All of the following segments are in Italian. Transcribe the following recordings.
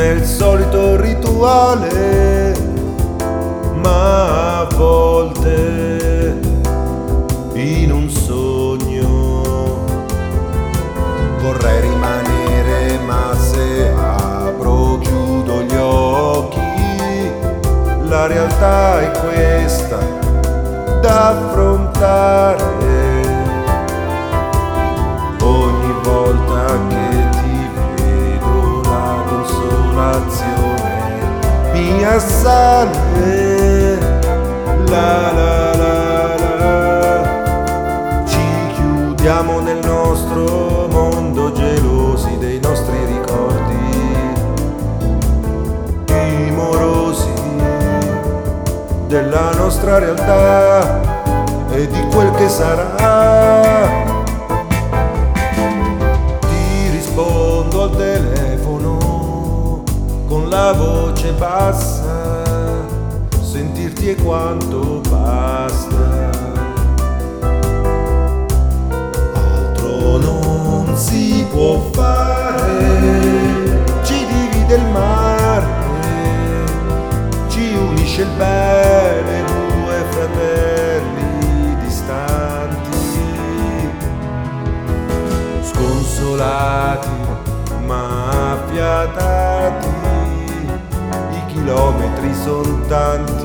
nel solito rituale, ma a volte in un sogno vorrei rimanere, ma se apro chiudo gli occhi la realtà è questa da affrontare. Ogni volta che ti vedo la consolazione mi assale. La la la la. Ci chiudiamo nel nostro mondo, gelosi dei nostri ricordi, timorosi della nostra realtà e di quel che sarà. Ti rispondo al telefono con la voce bassa, sentirti è quanto basta. Altro non si può fare, ci divide il mare, ci unisce il bene, due fratelli distanti, sconsolati ma affiatati, i chilometri son tanti.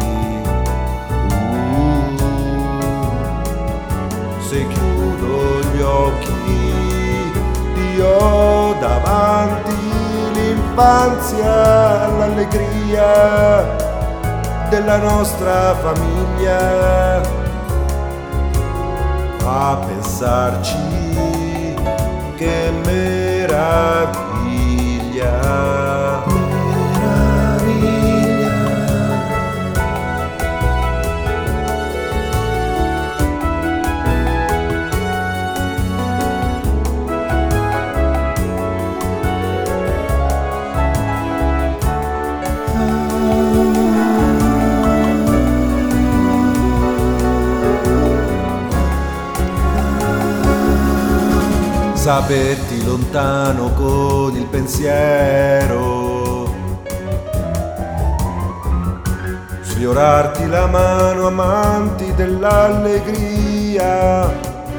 Se chiudo gli occhi ti ho davanti, l'infanzia, l'allegria della nostra famiglia. A pensarci che meraviglia, meraviglia. Saperti lontano con il pensiero, sfiorarti la mano amanti dell'allegria,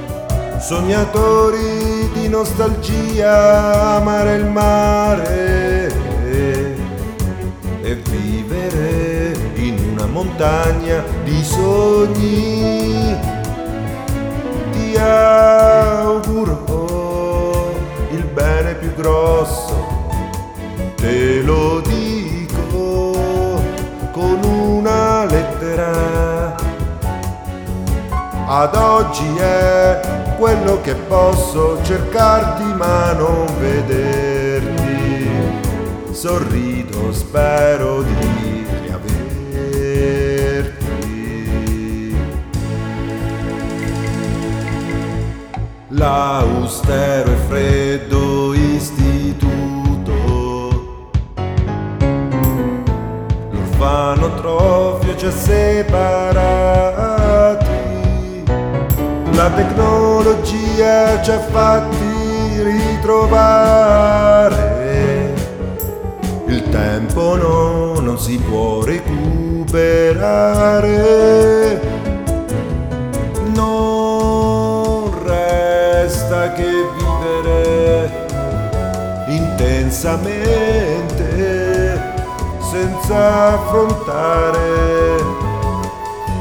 sognatori di nostalgia, amare il mare e vivere in una montagna di sogni. Ti auguro il bene più grosso, te lo dico con una lettera. Ad oggi è quello che posso, cercarti ma non vederti. Sorrido, spero di riaverti. L'austero e freddo istituto, l'orfanotrofio ci ha separati, la tecnologia ci ha fatti ritrovare, il tempo non si può recuperare. Non resta che vivere intensamente senza affrontare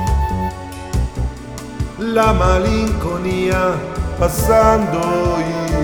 la malinconia, passando